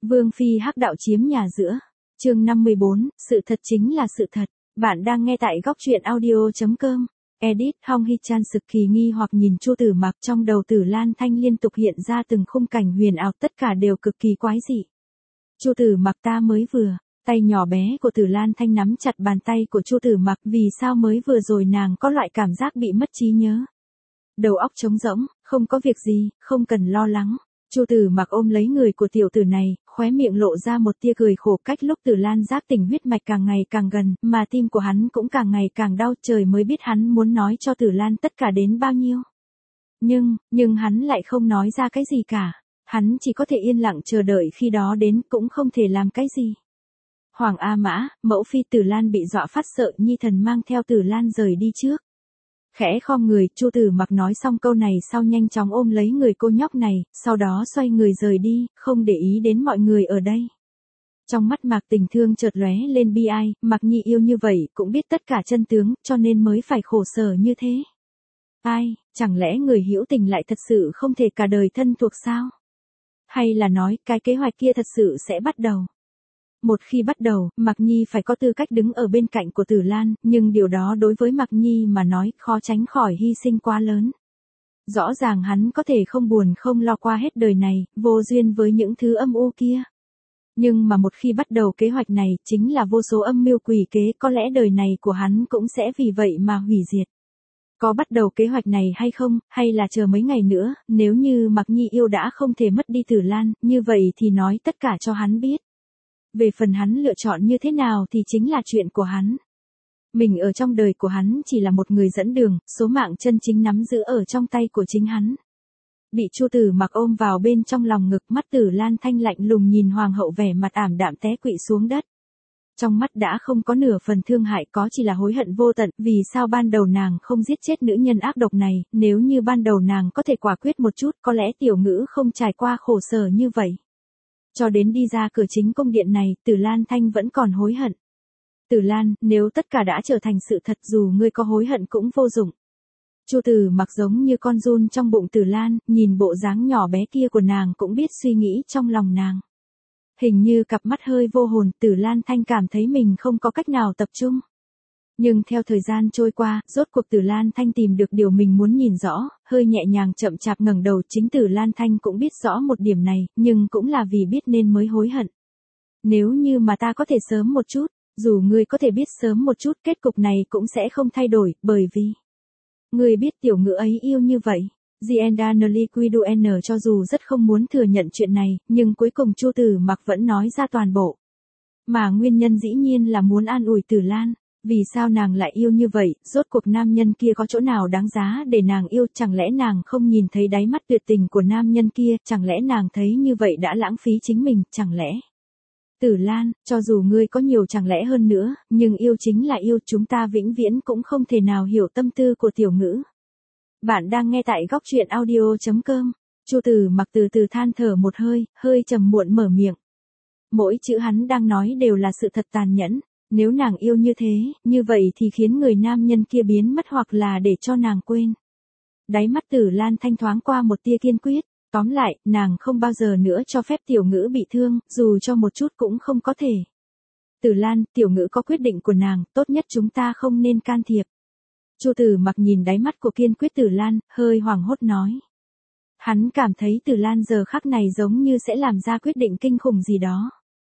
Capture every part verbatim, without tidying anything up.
Vương phi hắc đạo chiếm nhà giữa. Chương năm mươi bốn, sự thật chính là sự thật. Bạn đang nghe tại góc truyện audio chấm com. Edit Hong Hee Chan sực kỳ nghi hoặc nhìn Chu Tử Mặc, trong đầu Tử Lan Thanh liên tục hiện ra từng khung cảnh huyền ảo, tất cả đều cực kỳ quái dị. Chu Tử Mặc, ta mới vừa. Tay nhỏ bé của Tử Lan Thanh nắm chặt bàn tay của Chu Tử Mặc, vì sao mới vừa rồi nàng có loại cảm giác bị mất trí nhớ. Đầu óc trống rỗng, không có việc gì, không cần lo lắng. Chu Tử Mặc ôm lấy người của tiểu tử này, khóe miệng lộ ra một tia cười khổ. Cách lúc Tử Lan giác tỉnh, huyết mạch càng ngày càng gần, mà tim của hắn cũng càng ngày càng đau, trời mới biết hắn muốn nói cho Tử Lan tất cả đến bao nhiêu. Nhưng, nhưng hắn lại không nói ra cái gì cả. Hắn chỉ có thể yên lặng chờ đợi khi đó đến, cũng không thể làm cái gì. Hoàng A Mã, mẫu phi Tử Lan bị dọa phát sợ, nhi thần mang theo Tử Lan rời đi trước. Khẽ khom người, Chu Tử Mặc nói xong câu này sau nhanh chóng ôm lấy người cô nhóc này, sau đó xoay người rời đi, không để ý đến mọi người ở đây. Trong mắt Mạc Tình Thương chợt lóe lên bi ai, Mạc Nhi yêu như vậy, cũng biết tất cả chân tướng, cho nên mới phải khổ sở như thế. Ai, chẳng lẽ người hữu tình lại thật sự không thể cả đời thân thuộc sao? Hay là nói, cái kế hoạch kia thật sự sẽ bắt đầu? Một khi bắt đầu, Mạc Nhi phải có tư cách đứng ở bên cạnh của Tử Lan, nhưng điều đó đối với Mạc Nhi mà nói, khó tránh khỏi hy sinh quá lớn. Rõ ràng hắn có thể không buồn không lo qua hết đời này, vô duyên với những thứ âm u kia. Nhưng mà một khi bắt đầu kế hoạch này, chính là vô số âm mưu quỷ kế, có lẽ đời này của hắn cũng sẽ vì vậy mà hủy diệt. Có bắt đầu kế hoạch này hay không, hay là chờ mấy ngày nữa, nếu như Mạc Nhi yêu đã không thể mất đi Tử Lan, như vậy thì nói tất cả cho hắn biết. Về phần hắn lựa chọn như thế nào thì chính là chuyện của hắn. Mình ở trong đời của hắn chỉ là một người dẫn đường, số mạng chân chính nắm giữ ở trong tay của chính hắn. Bị Chu Tử Mặc ôm vào bên trong lòng ngực, mắt Tử Lan Thanh lạnh lùng nhìn hoàng hậu, vẻ mặt ảm đạm té quỵ xuống đất. Trong mắt đã không có nửa phần thương hại, có chỉ là hối hận vô tận, vì sao ban đầu nàng không giết chết nữ nhân ác độc này, nếu như ban đầu nàng có thể quả quyết một chút, có lẽ tiểu ngữ không trải qua khổ sở như vậy. Cho đến đi ra cửa chính cung điện này, Tử Lan Thanh vẫn còn hối hận. Tử Lan, nếu tất cả đã trở thành sự thật, dù ngươi có hối hận cũng vô dụng. Chu Tử Mặc giống như con giun trong bụng Tử Lan, nhìn bộ dáng nhỏ bé kia của nàng cũng biết suy nghĩ trong lòng nàng. Hình như cặp mắt hơi vô hồn, Tử Lan Thanh cảm thấy mình không có cách nào tập trung. Nhưng theo thời gian trôi qua, rốt cuộc Tử Lan Thanh tìm được điều mình muốn nhìn rõ, hơi nhẹ nhàng chậm chạp ngẩng đầu. Chính Tử Lan Thanh cũng biết rõ một điểm này, nhưng cũng là vì biết nên mới hối hận. Nếu như mà ta có thể sớm một chút, dù ngươi có thể biết sớm một chút, kết cục này cũng sẽ không thay đổi, bởi vì ngươi biết tiểu ngữ ấy yêu như vậy. Giendanely Quiduen cho dù rất không muốn thừa nhận chuyện này, nhưng cuối cùng Chu Tử Mặc vẫn nói ra toàn bộ. Mà nguyên nhân dĩ nhiên là muốn an ủi Tử Lan. Vì sao nàng lại yêu như vậy, rốt cuộc nam nhân kia có chỗ nào đáng giá để nàng yêu, chẳng lẽ nàng không nhìn thấy đáy mắt tuyệt tình của nam nhân kia, chẳng lẽ nàng thấy như vậy đã lãng phí chính mình, chẳng lẽ. Tử Lan, cho dù ngươi có nhiều chẳng lẽ hơn nữa, nhưng yêu chính là yêu, chúng ta vĩnh viễn cũng không thể nào hiểu tâm tư của tiểu ngữ. Bạn đang nghe tại góc truyện audio chấm com. Chu Tử Mặc từ từ than thở một hơi, hơi trầm muộn mở miệng. Mỗi chữ hắn đang nói đều là sự thật tàn nhẫn. Nếu nàng yêu như thế, như vậy thì khiến người nam nhân kia biến mất hoặc là để cho nàng quên. Đáy mắt Tử Lan Thanh thoáng qua một tia kiên quyết. Tóm lại, nàng không bao giờ nữa cho phép tiểu ngữ bị thương, dù cho một chút cũng không có thể. Tử Lan, tiểu ngữ có quyết định của nàng, tốt nhất chúng ta không nên can thiệp. Chu Tử Mặc nhìn đáy mắt của kiên quyết Tử Lan, hơi hoảng hốt nói. Hắn cảm thấy Tử Lan giờ khắc này giống như sẽ làm ra quyết định kinh khủng gì đó.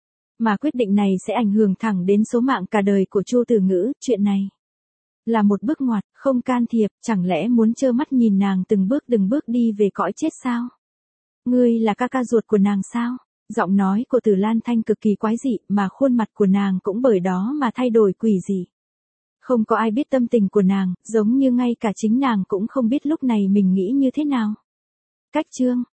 Mà quyết định này sẽ ảnh hưởng thẳng đến số mạng cả đời của Chu Tử Ngữ, chuyện này là một bước ngoặt, không can thiệp, chẳng lẽ muốn trơ mắt nhìn nàng từng bước từng bước đi về cõi chết sao? Ngươi là ca ca ruột của nàng sao? Giọng nói của Tử Lan Thanh cực kỳ quái dị, mà khuôn mặt của nàng cũng bởi đó mà thay đổi quỷ dị. Không có ai biết tâm tình của nàng, giống như ngay cả chính nàng cũng không biết lúc này mình nghĩ như thế nào. Cách chương